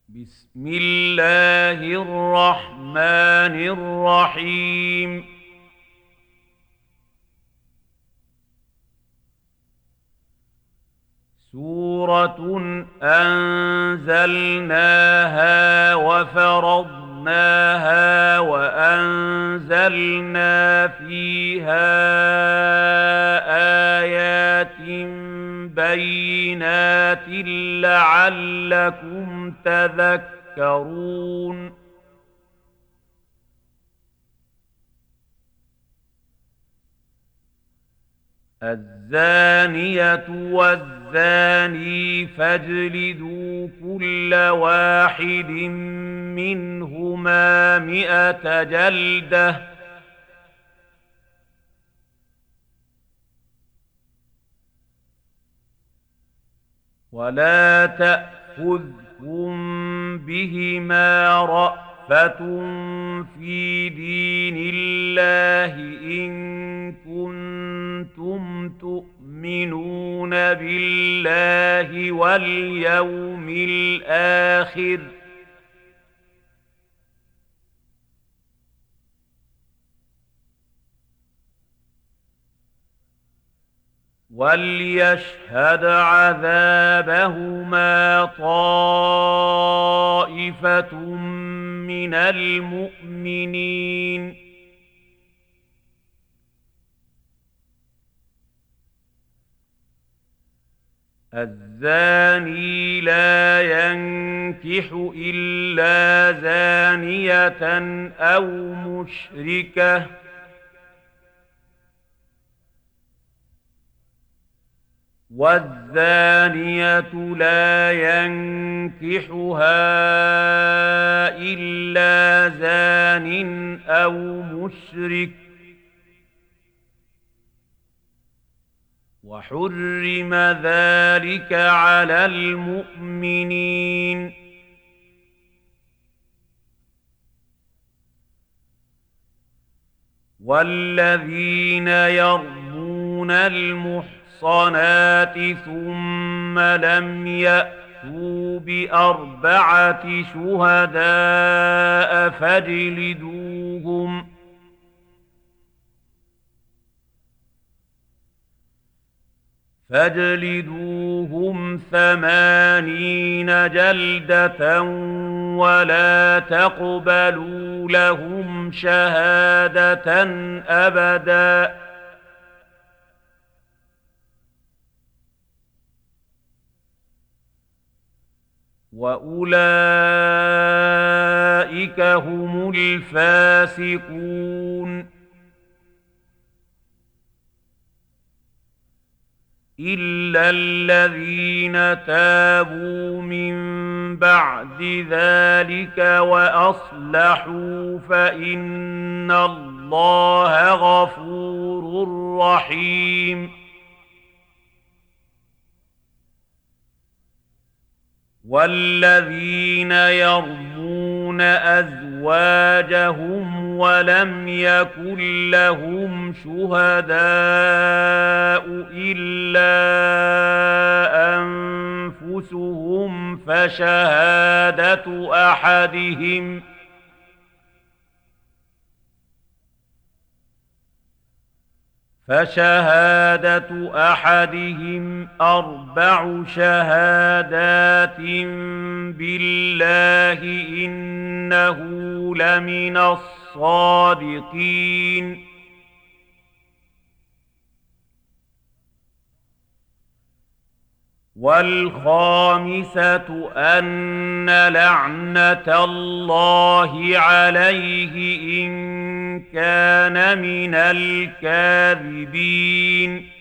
بسم الله الرحمن الرحيم. سورة أنزلناها وفرضناها وأنزلنا فيها آيات بينات لعلكم تذكرون. الزانية والزاني فاجلدوا كل واحد منهما 100 جلدة، ولا تأخذكم بهما رأفة في دين الله إن كنتم تؤمنون بالله واليوم الآخر، وليشهد عذابهما طائفة من المؤمنين. الزاني لا ينكح إلا زانية أو مشركة، والزانية لا ينكحها إلا زان أو مشرك، وحرم ذلك على المؤمنين. والذين يرمون المحصنات ثم لم يأتوا بأربعة شهداء فاجلدوهم 80 جلدة، ولا تقبلوا لهم شهادة أبدا، وأولئك هم الفاسقون. إلا الذين تابوا من بعد ذلك وأصلحوا فإن الله غفور رحيم. والذين يرمون أزواجهم ولم يكن لهم شهداء إلا أنفسهم فشهادة أحدهم 4 شهادات بالله إنه لمن الصادقين. والخامسة أن لعنة الله عليه إن كان من الكاذبين.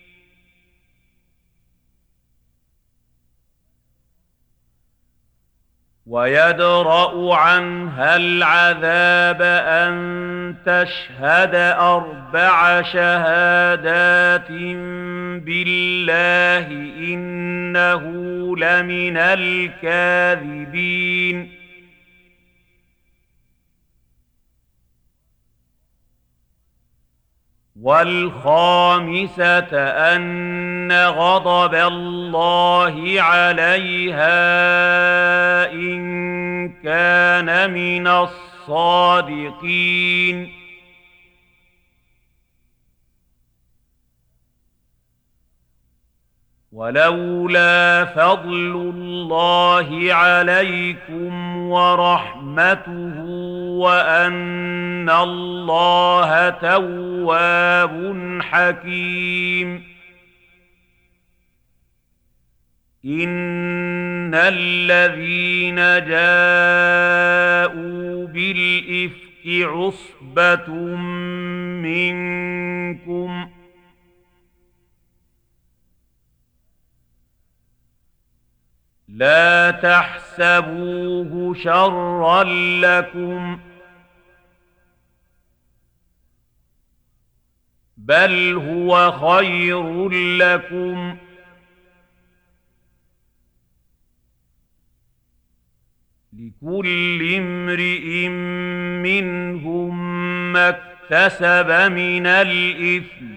ويدرأ عنها العذاب أن تشهد 4 شهادات بالله إنه لمن الكاذبين. والخامسة أن غضب الله عليها إن كان من الصادقين ولولا فضل الله عليكم ورحمته وأن الله تواب حكيم إن الذين جاءوا بالإفك عصبة منكم لا تحسبوه شرا لكم بل هو خير لكم لكل امرئ منهم ما اكتسب من الإثم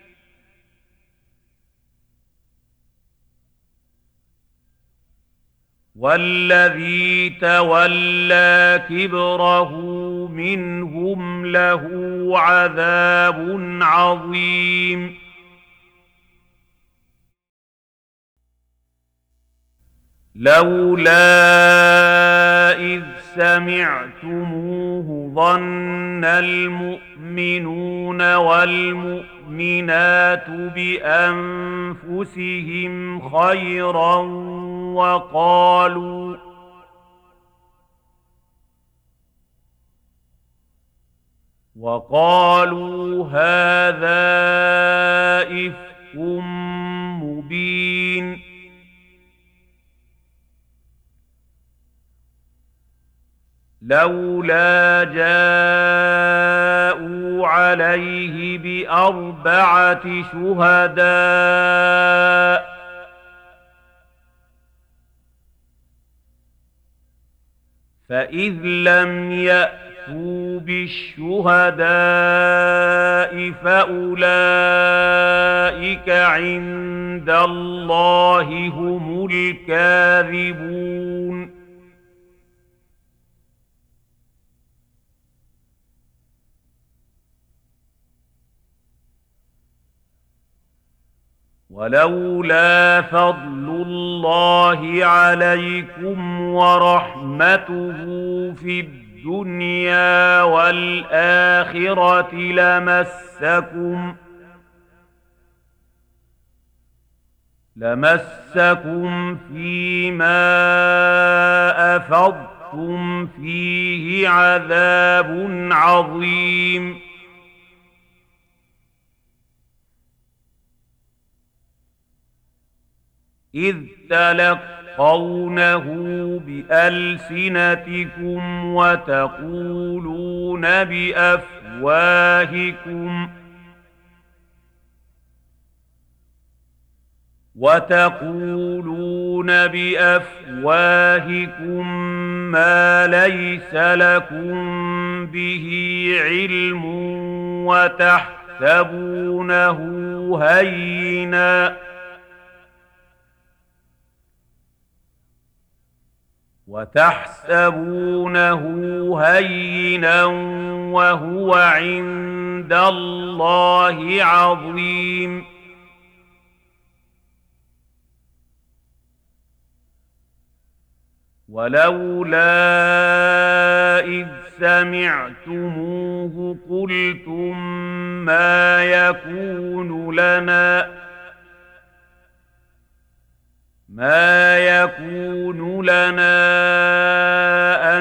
والذي تولى كبره منهم له عذاب عظيم لولا إذ سمعتموه ظن المؤمنون والمؤمنات بأنفسهم خيرا وقالوا هذا إفك مبين لولا جاءوا عليه بأربعة شهداء فإذ لم يأتوا بالشهداء فأولئك عند الله هم الكاذبون ولولا فضل الله عليكم ورحمته في الدنيا والآخرة لمسكم فيما أفضتم فيه عذاب عظيم إذ تلقونه بألسنتكم وتقولون بأفواهكم ما ليس لكم به علم وتحسبونه هينا وهو عند الله عظيم ولولا إذ سمعتموه قلتم ما يكون لنا أن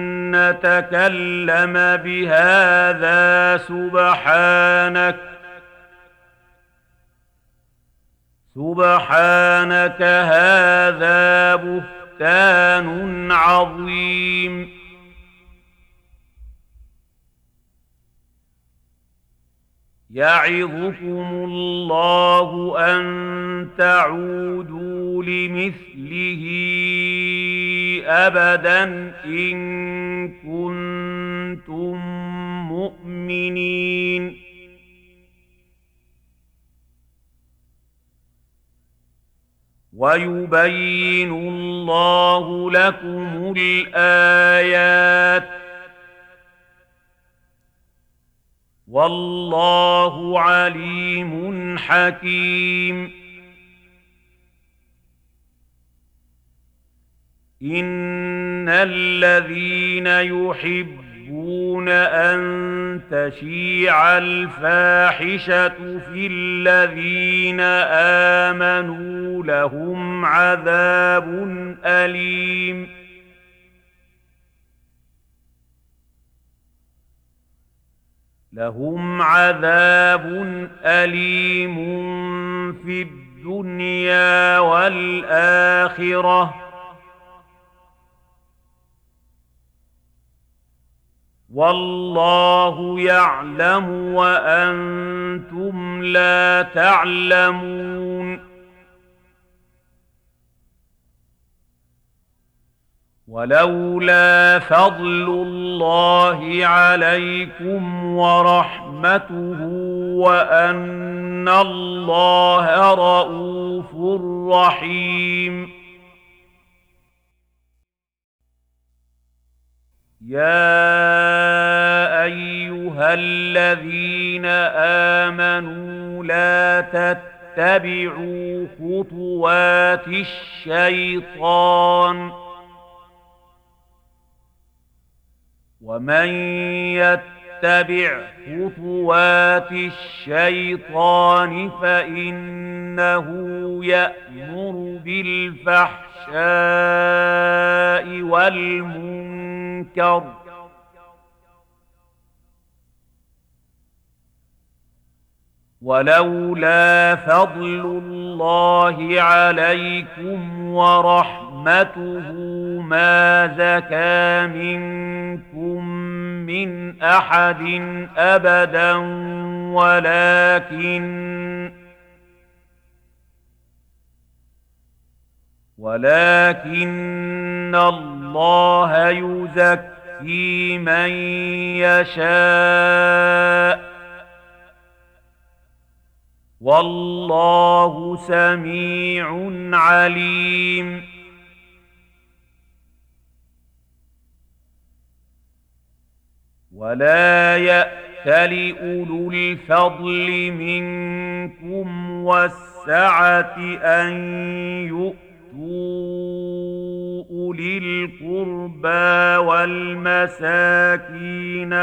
نتكلم بهذا سبحانك هذا بهتان عظيم يعظكم الله أن تعودوا لمثله أبدا إن كنتم مؤمنين ويبين الله لكم الآيات والله عليم حكيم. إن الذين يحبون أن تشيع الفاحشة في الذين آمنوا لهم عذاب أليم في الدنيا والآخرة والله يعلم وأنتم لا تعلمون. ولولا فضل الله عليكم ورحمته وأن الله رءوف رحيم. يا أيها الذين آمنوا لا تتبعوا خطوات الشيطان ومن يتبع خطوات الشيطان فإنه يأمر بالفحشاء والمنكر ولولا فضل الله عليكم ورحمته ما زكى منكم من أحد أبدا ولكن الله يزكي من يشاء والله سميع عليم. ولا يأتل أولو الفضل منكم والسعة أن يؤتوا أولي القربى والمساكين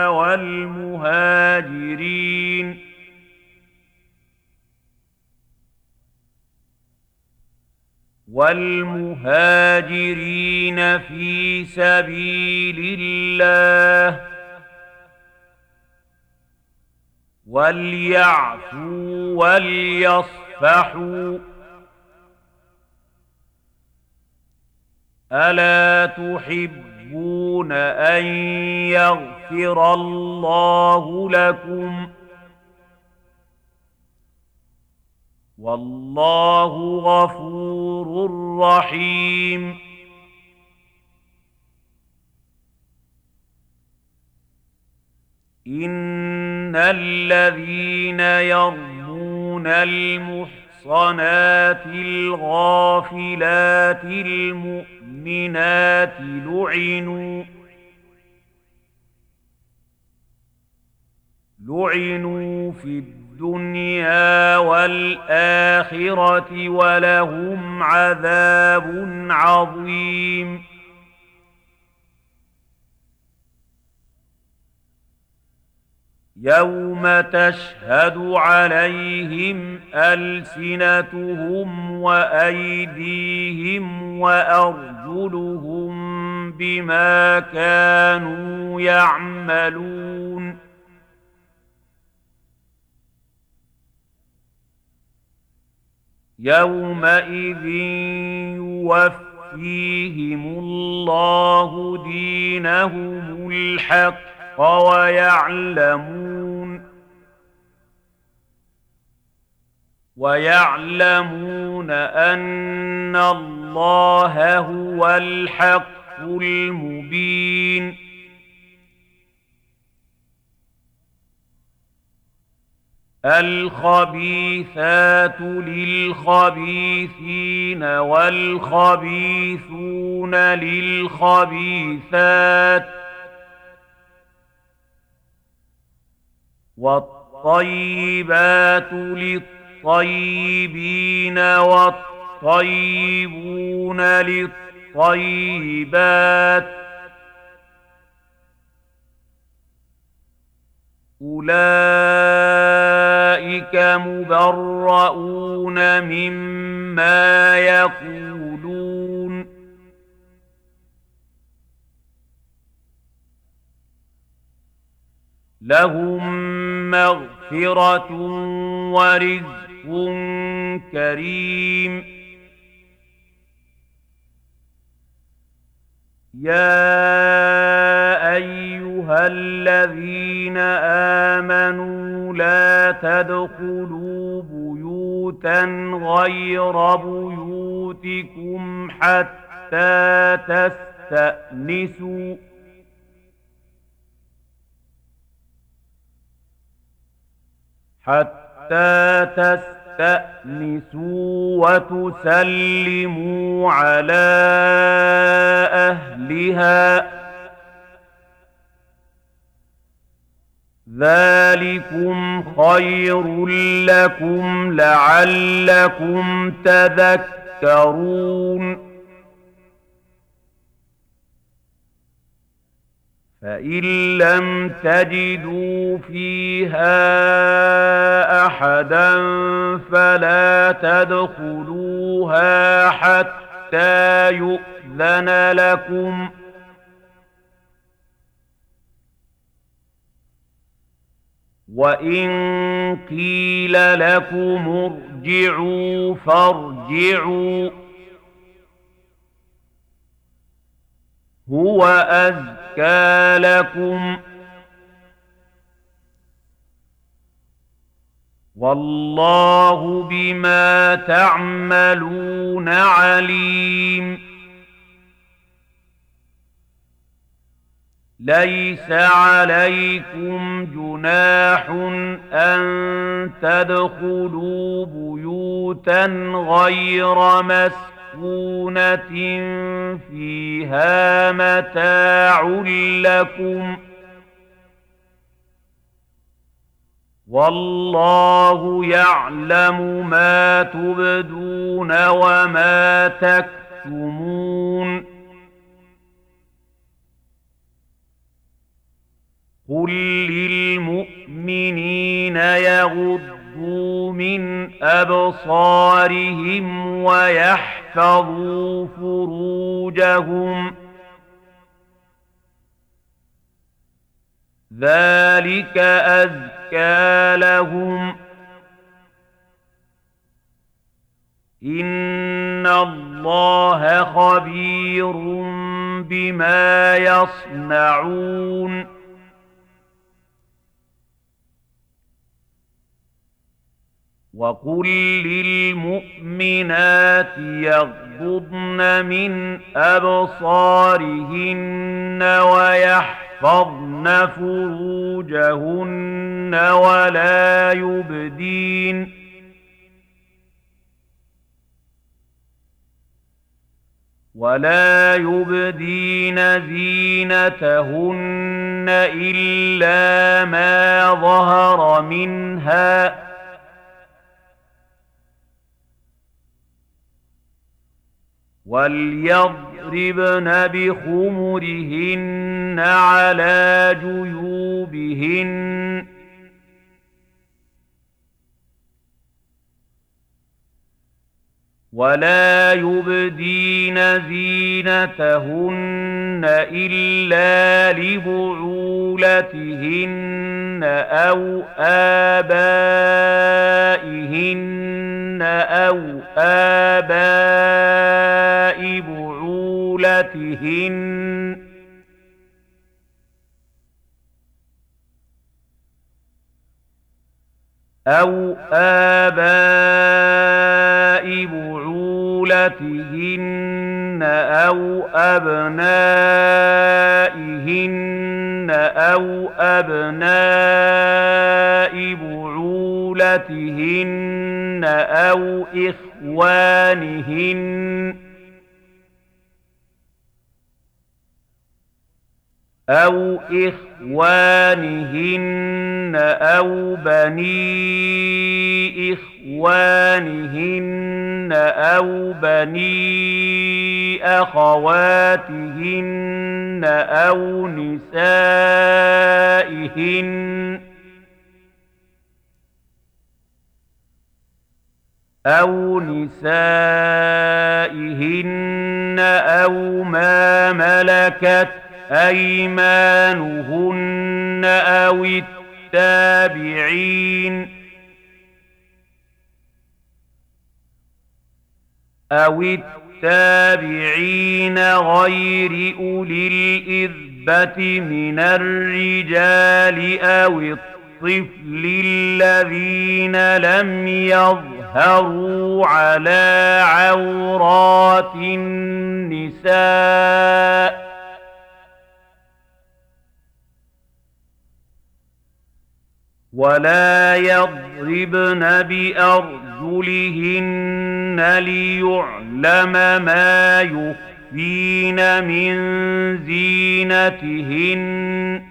والمهاجرين في سبيل الله وليعفوا وليصفحوا ألا تحبون أن يغفر الله لكم والله غفور رحيم. إن الذين يرمون المحصنات الغافلات المؤمنات لعنوا في الدنيا والآخرة ولهم عذاب عظيم. يوم تشهد عليهم ألسنتهم وأيديهم وأرجلهم بما كانوا يعملون يومئذ يوفيهم الله دينهم الحق ويعلمون أن الله هو الحق المبين. الخبيثات للخبيثين والخبيثون للخبيثات والطيبات للطيبين والطيبون للطيبات أولئك مبرؤون مما يقولون لهم مغفرة ورزق كريم يا أيها الذين آمنوا لا تدخلوا بيوتا غير بيوتكم حتى تستأنسوا وتسلموا على أهلها ذلكم خير لكم لعلكم تذكرون فإن لم تجدوا فيها أحدا فلا تدخلوها حتى يؤذن لكم وإن قيل لكم ارجعوا فارجعوا هو أزكى لكم والله بما تعملون عليم ليس عليكم جناح أن تدخلوا بيوتا غير مسكونة فيها متاع لكم والله يعلم ما تبدون وما تكتمون قل للمؤمنين يغضوا من أبصارهم ويحفظوا فروجهم ذلك أزكى لهم إن الله خبير بما يصنعون وقل للمؤمنات يغضضن من أبصارهن ويحفظن فروجهن ولا يبدين زينتهن إلا ما ظهر منها وليضربن بخمرهن على جيوبهن ولا يبدين زينتهن إلا لبعولتهن أو آبائهن أو آباء بعولتهن أو آباء بعولتهن أو أبنائهن أو أبناء بعولتهن بعولتهن أو إخوانهن أو بني إخوانهن أو بني أخواتهن أو نسائهن أو ما ملكت أيمانهن أو التابعين غير أولي الإربة من الرجال أو الطفل الذين لم يظهروا على عورات النساء ولا يضربن بأرجلهن ليعلم ما يخفين من زينتهن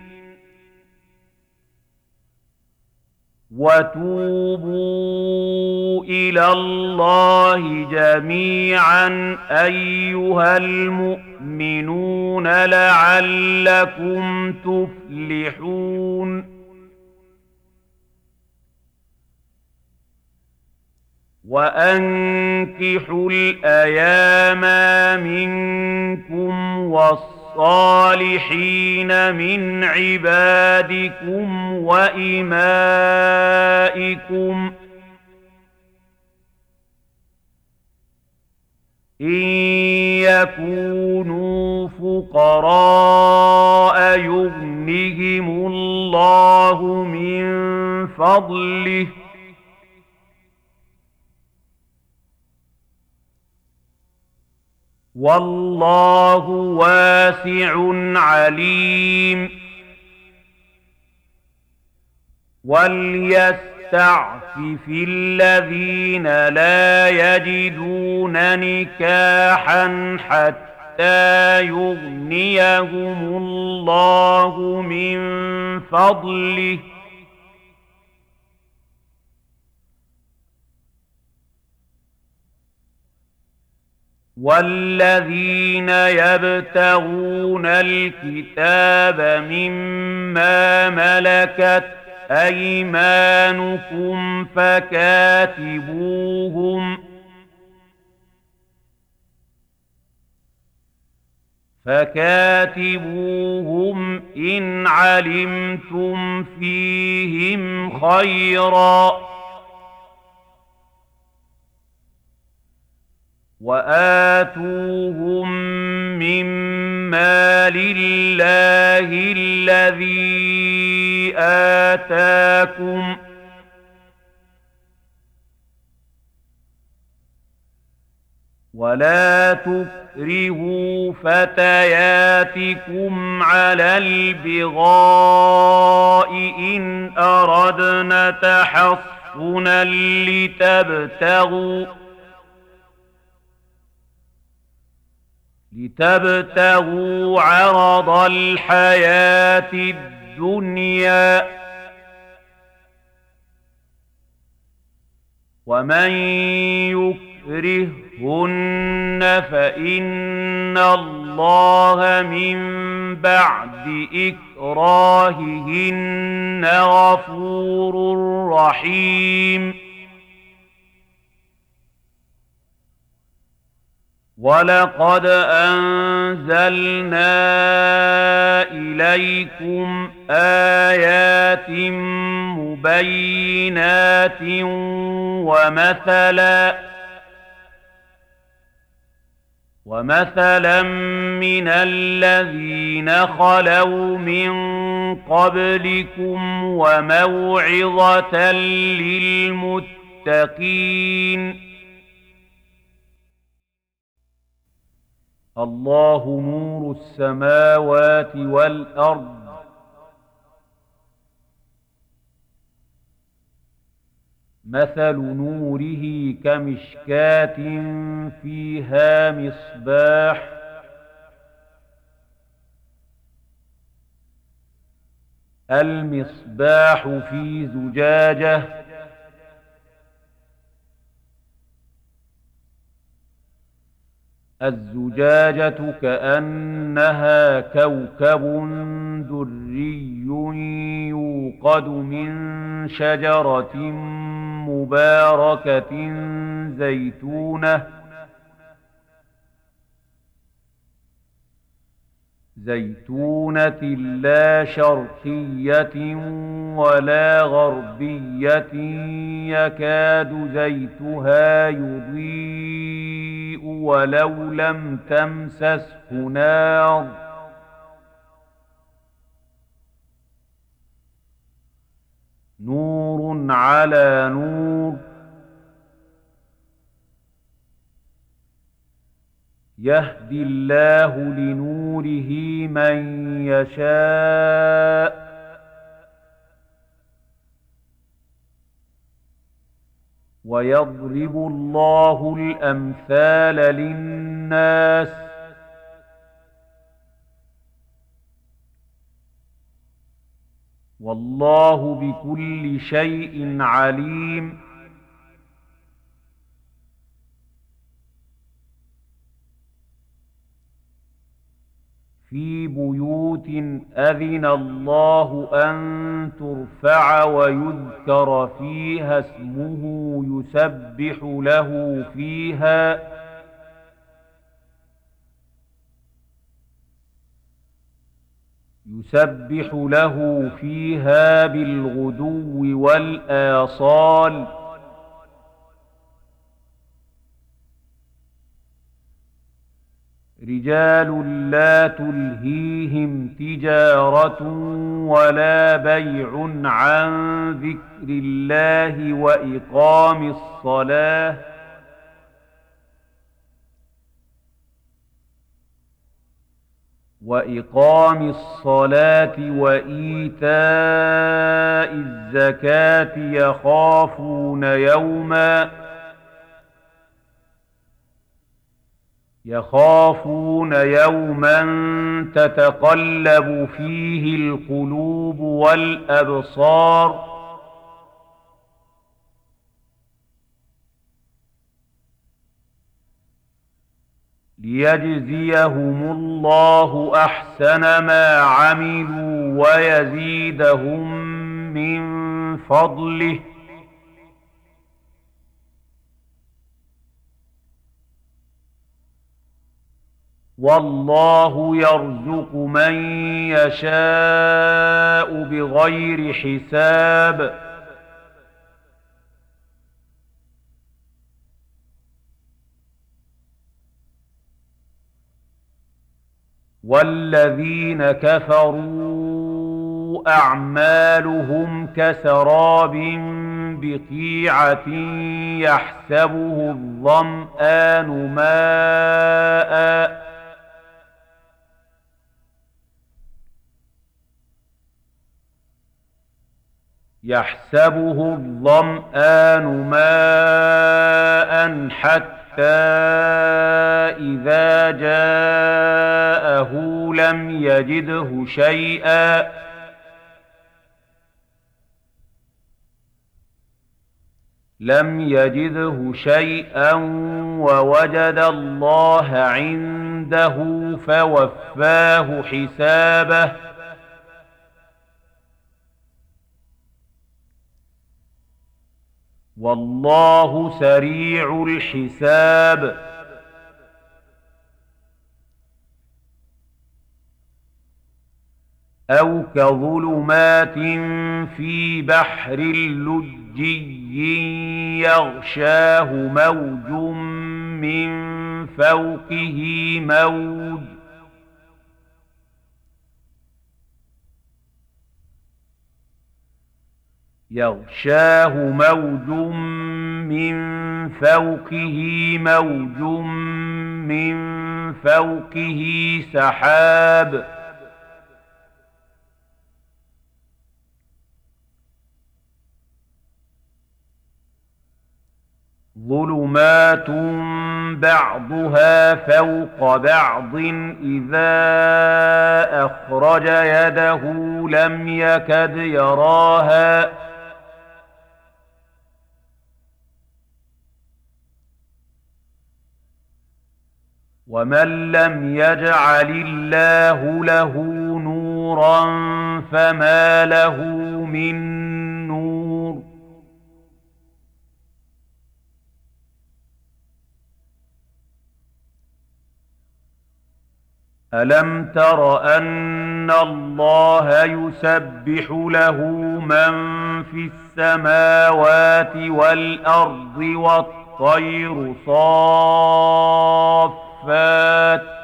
وتوبوا إلى الله جميعا أيها المؤمنون لعلكم تفلحون وأنكحوا الأيام منكم والصالحين من عبادكم وإمائكم إن يكونوا فقراء يغنهم الله من فضله والله واسع عليم وليستعفف الذين لا يجدون نكاحا حتى يغنيهم الله من فضله والذين يبتغون الكتاب مما ملكت أيمانكم فكاتبوهم إن علمتم فيهم خيرا وآتوهم مما لله الذي آتاكم ولا تكرهوا فتياتكم على البغاء إن أردنا تحصنا لتبتغوا عرض الحياة الدنيا ومن يكرهن فإن الله من بعد إكراههن غفور رحيم ولقد أنزلنا إليكم آيات مبينات ومثلا من الذين خلوا من قبلكم وموعظة للمتقين الله نور السماوات والأرض مثل نوره كمشكاة فيها مصباح المصباح في زجاجة الزجاجة كأنها كوكب دري يوقد من شجرة مباركة زيتونة لا شرقية ولا غربية يكاد زيتها يضيء ولو لم تمسسه نار نور على نور يهدي الله لنوره من يشاء ويضرب الله الأمثال للناس والله بكل شيء عليم في بيوت أذن الله أن ترفع ويذكر فيها اسمه يسبح له فيها بالغدو والآصال رجال لا تلهيهم تجارة ولا بيع عن ذكر الله وإقام الصلاة وإيتاء الزكاة يخافون يوما تتقلب فيه القلوب والأبصار ليجزيهم الله أحسن ما عملوا ويزيدهم من فضله والله يرزق من يشاء بغير حساب والذين كفروا أعمالهم كسراب بقيعة يحسبه الظمآن ماء حتى إذا جاءه لم يجده شيئا ووجد الله عنده فوفاه حسابه والله سريع الحساب أو كظلمات في بحر لجي يغشاه موج من فوقه سحاب ظلمات بعضها فوق بعض إذا أخرج يده لم يكد يراها ومن لم يجعل الله له نورا فما له من نور. ألم تر أن الله يسبح له من في السماوات والأرض والطير صافات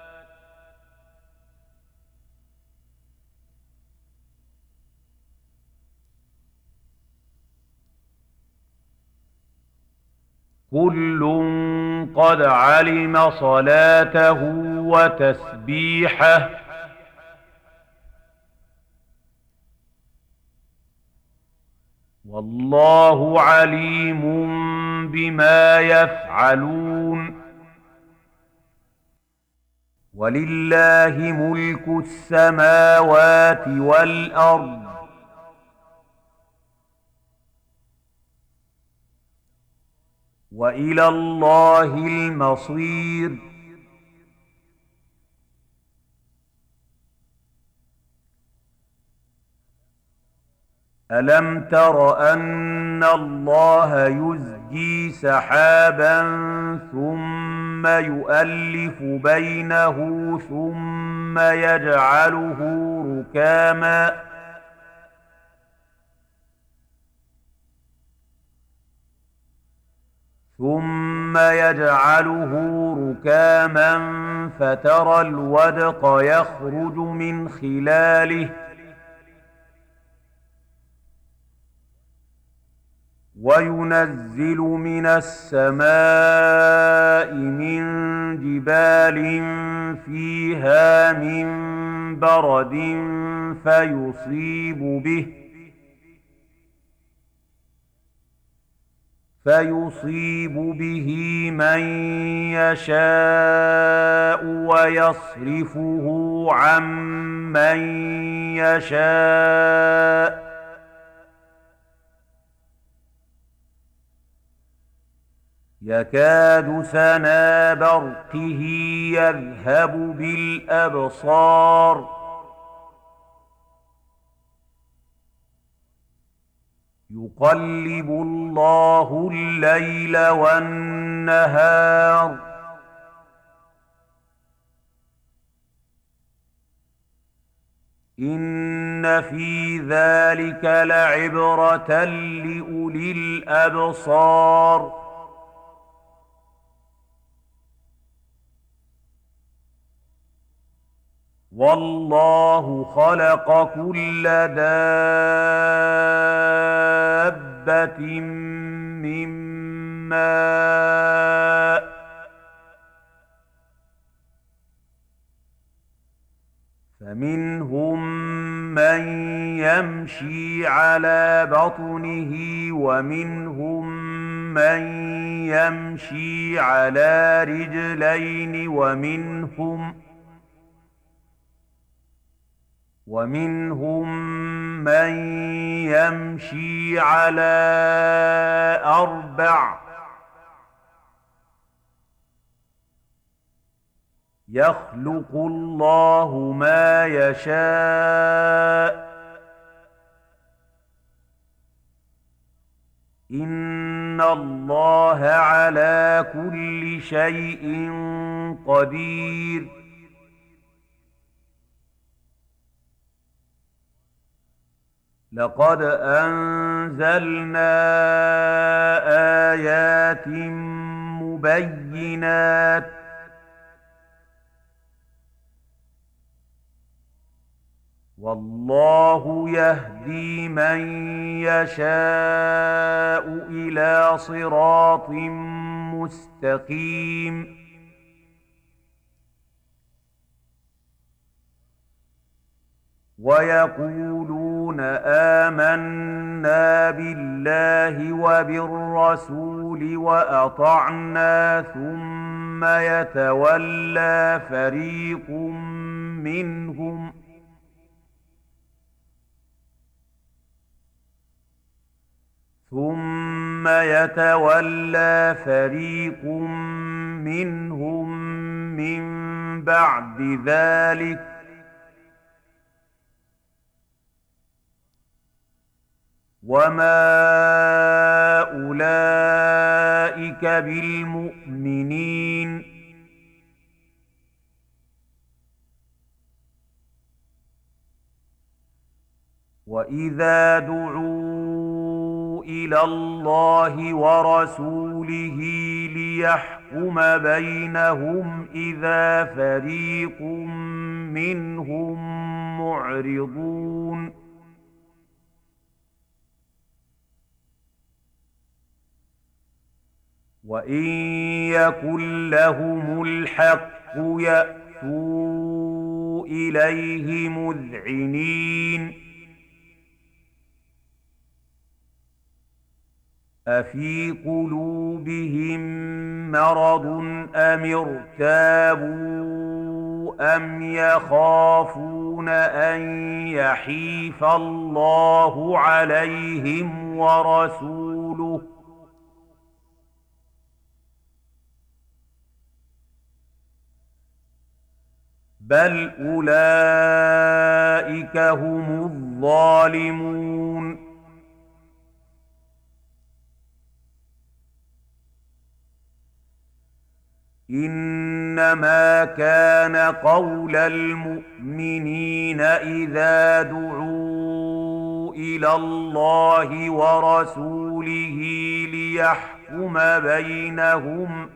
كل قد علم صلاته وتسبيحه والله عليم بما يفعلون. ولله ملك السماوات والأرض وإلى الله المصير. ألم تر أن الله يزجي سحابا ثم يؤلف بينه ثم يجعله ركاما فترى الودق يخرج من خلاله وينزل من السماء من جبال فيها من برد فيصيب به من يشاء ويصرفه عن من يشاء يكاد سنا برقه يذهب بالأبصار يقلب الله الليل والنهار إن في ذلك لعبرة لأولي الأبصار. والله خلق كل دابة من ماء فمنهم من يمشي على بطنه ومنهم من يمشي على رجلين ومنهم من يمشي على أربع يخلق الله ما يشاء إن الله على كل شيء قدير. لقد أنزلنا آيات مبينات والله يهدي من يشاء إلى صراط مستقيم. ويقولون آمنا بالله وبالرسول وأطعنا ثم يتولى فريق منهم من بعد ذلك وما أولئك بالمؤمنين. وإذا دعوا إلى الله ورسوله ليحكم بينهم إذا فريق منهم معرضون. وإن يكن لهم الحق يأتوا إليه مذعنين. أفي قلوبهم مرض أم ارتابوا أم يخافون أن يحيف الله عليهم ورسوله بل أولئك هم الظالمون. إنما كان قول المؤمنين إذا دعوا إلى الله ورسوله ليحكم بينهم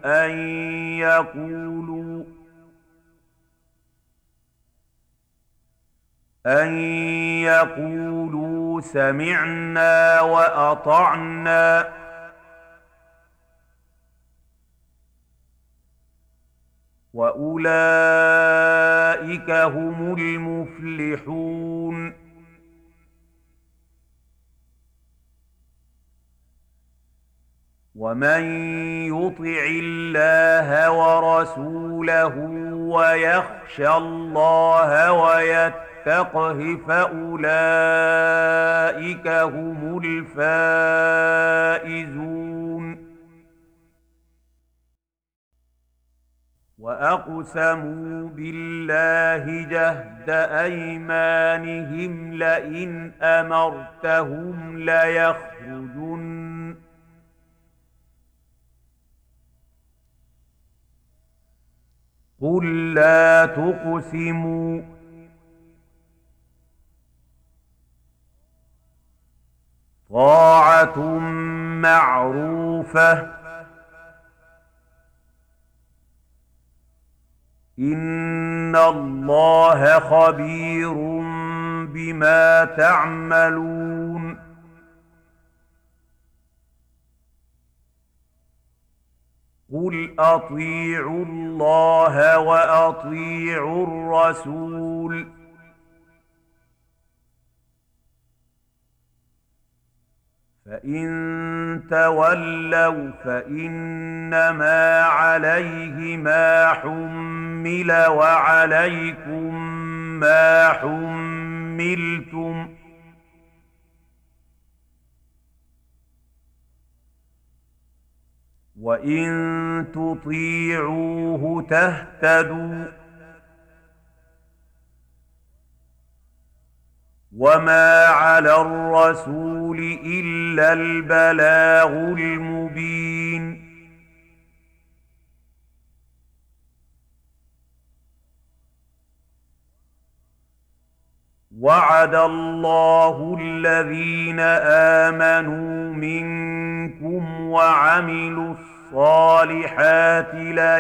أن يقولوا سمعنا وأطعنا وأولئك هم المفلحون. ومن يطع الله ورسوله ويخشى الله ويتقه فأولئك هم الفائزون. وأقسموا بالله جهد أيمانهم لئن أمرتهم ليخرجن قل لا تقسموا طاعة معروفة إن الله خبير بما تعملون. قل أطيعوا الله وأطيعوا الرسول فإن تولوا فإنما عليه ما حمل وعليكم ما حملتم وإن تطيعوه تهتدوا وما على الرسول إلا البلاغ المبين. وعد الله الذين آمنوا منكم وعملوا الصالحات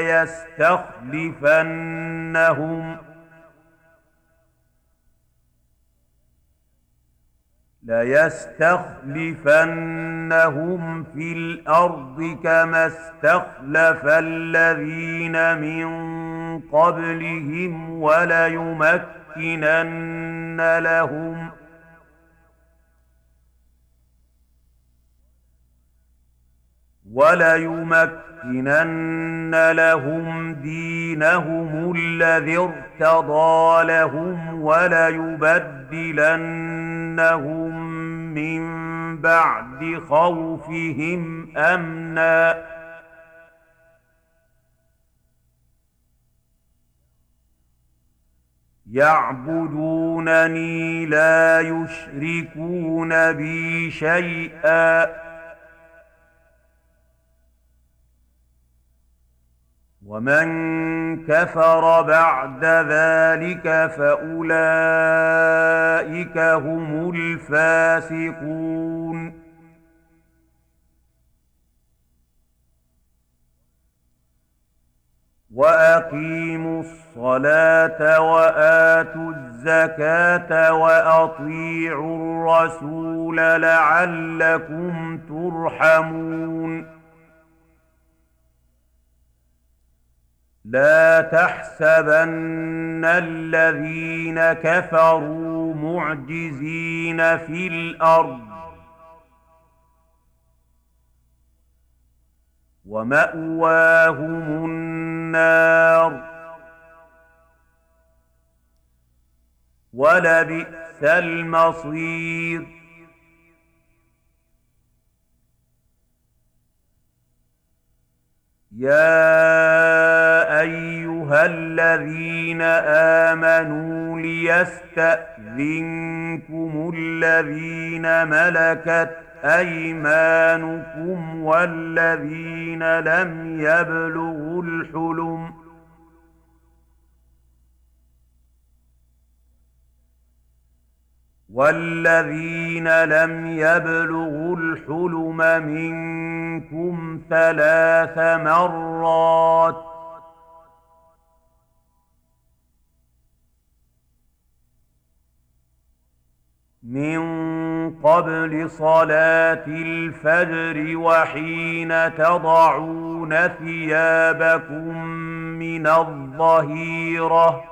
ليستخلفنهم في الأرض كما استخلف الذين من قبلهم وليمكنن لهم دينهم الذي ارتضى لهم وليبدلنهم من بعد خوفهم أمنا يعبدونني لا يشركون بي شيئا ومن كفر بعد ذلك فأولئك هم الفاسقون وأقيموا الصلاة وآتوا الزكاة وأطيعوا الرسول لعلكم ترحمون لا تحسبن الذين كفروا معجزين في الأرض ومأواهم النار ولبئس المصير يا أيها الذين آمنوا ليستأذنكم الذين ملكت أيمانكم والذين لم يبلغوا الحلم منكم 3 مرات من قبل صلاة الفجر وحين تضعون ثيابكم من الظهيرة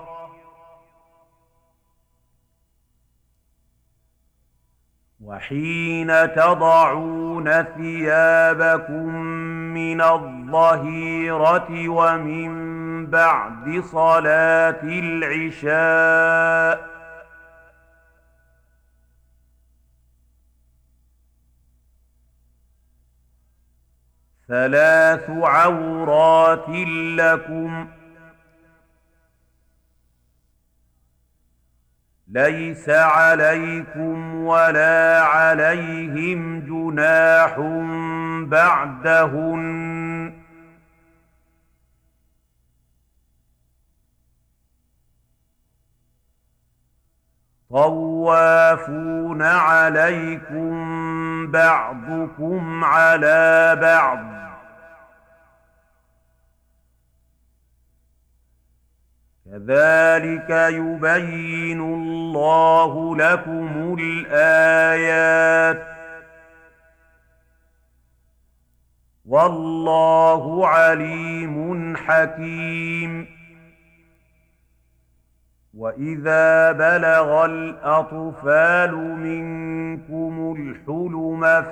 ومن بعد صلاة العشاء 3 عورات لكم ليس عليكم ولا عليهم جناح بعدهن طوافون عليكم بعضكم على بعض كذلك يبين الله لكم الآيات والله عليم حكيم وإذا بلغ الأطفال منكم الحلم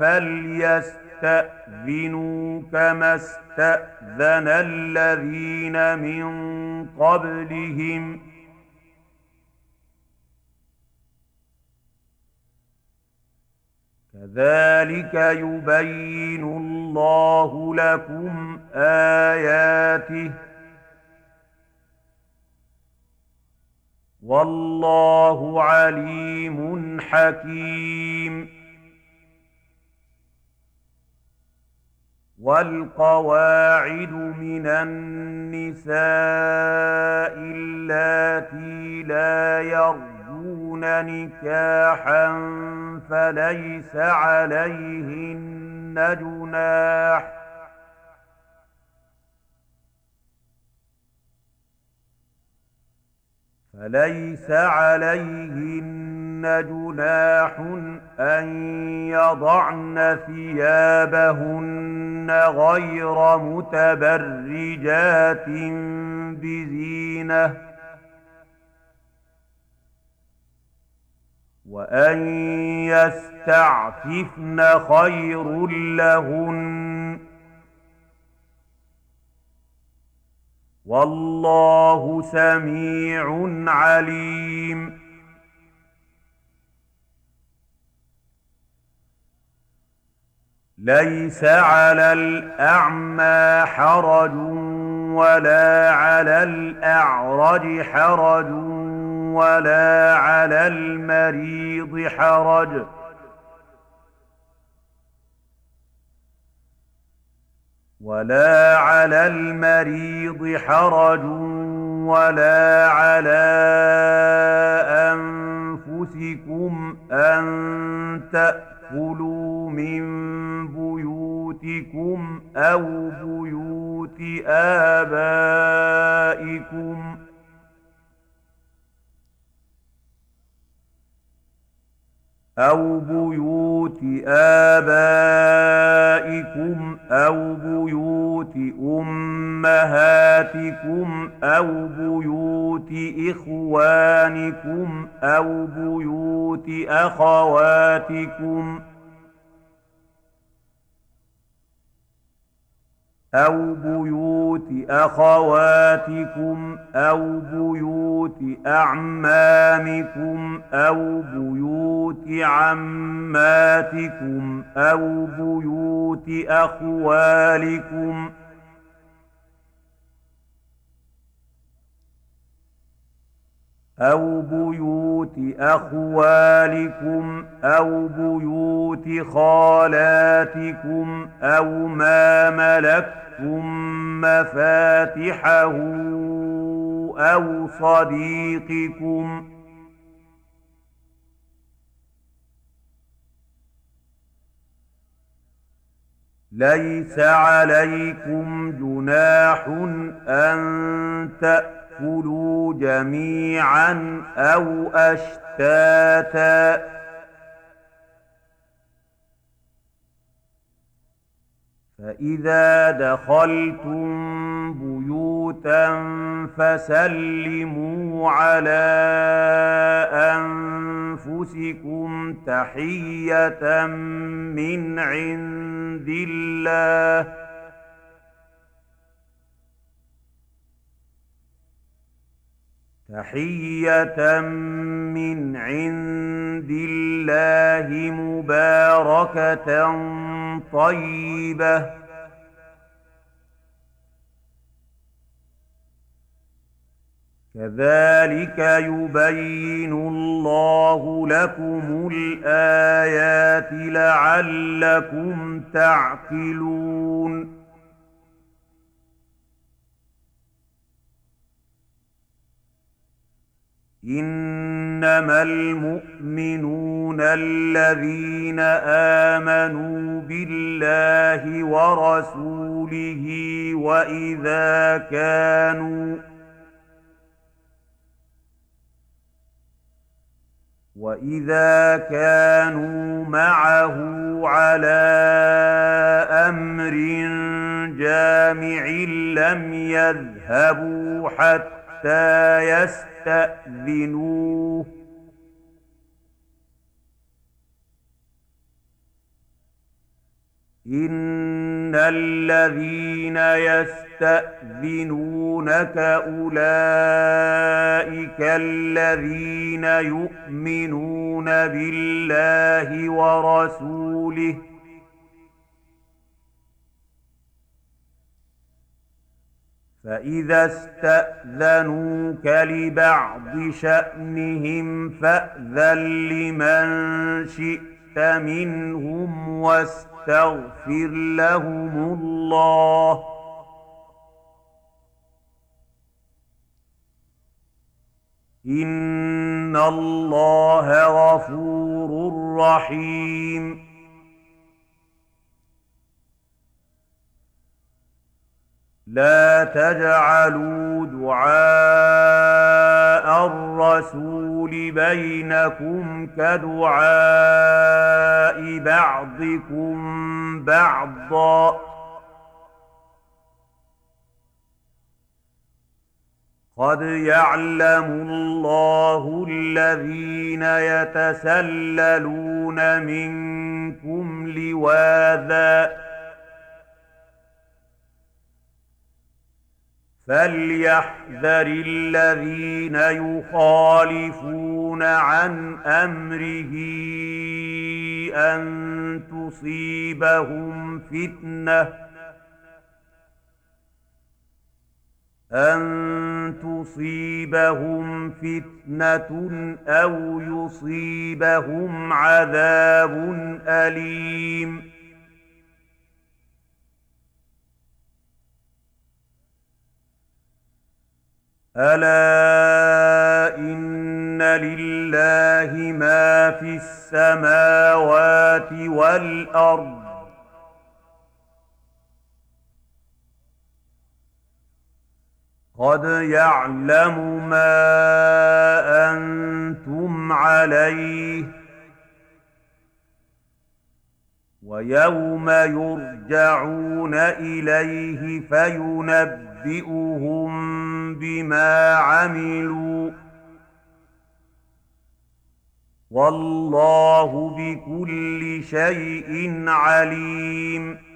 فليستأذنوا كما استأذن الذين من قبلهم كذلك يبين الله لكم آياته والله عليم حكيم والقواعد من النساء اللاتي لا يرجون نكاحا فليس عليهن جناح أن يضعن ثيابهن غير متبرجات بزينة وأن يستعففن خير لهن والله سميع عليم. ليس على الأعمى حرج ولا على الأعرج حرج ولا على المريض حرج ولا على أنفسكم أن تأكلوا من بيوتكم أو بيوت آبائكم أو بيوت أمهاتكم أو بيوت إخوانكم أو بيوت أخواتكم أو بيوت أعمامكم أو بيوت عماتكم أو بيوت أخوالكم أو بيوت خالاتكم أو ما ملكتم مفاتحه أو صديقكم. ليس عليكم جناح أن تأكلوا جميعا أو أشتاتا فإذا دخلتم بيوتا فسلموا على أنفسكم تحية من عند الله مباركة طيبة كذلك يبين الله لكم الآيات لعلكم تعقلون. إنما المؤمنون الذين آمنوا بالله ورسوله وإذا كانوا معه على أمر جامع لم يذهبوا حتى يستأذنوه إن الذين يستأذنونك أولئك الذين يؤمنون بالله ورسوله فإذا استأذنوك لبعض شأنهم فأذن لمن شئت منهم واستغفر لهم الله إن الله غفور رحيم. لا تجعلوا دعاء الرسول بينكم كدعاء بعضكم بعضا قد يعلم الله الذين يتسللون منكم لواذا فليحذر الذين يخالفون عن أمره أن تصيبهم فتنة أو يصيبهم عذاب أليم. ألا إن لله ما في السماوات والأرض قد يعلم ما أنتم عليه ويوم يرجعون إليه فينبئهم بما عملوا والله بكل شيء عليم.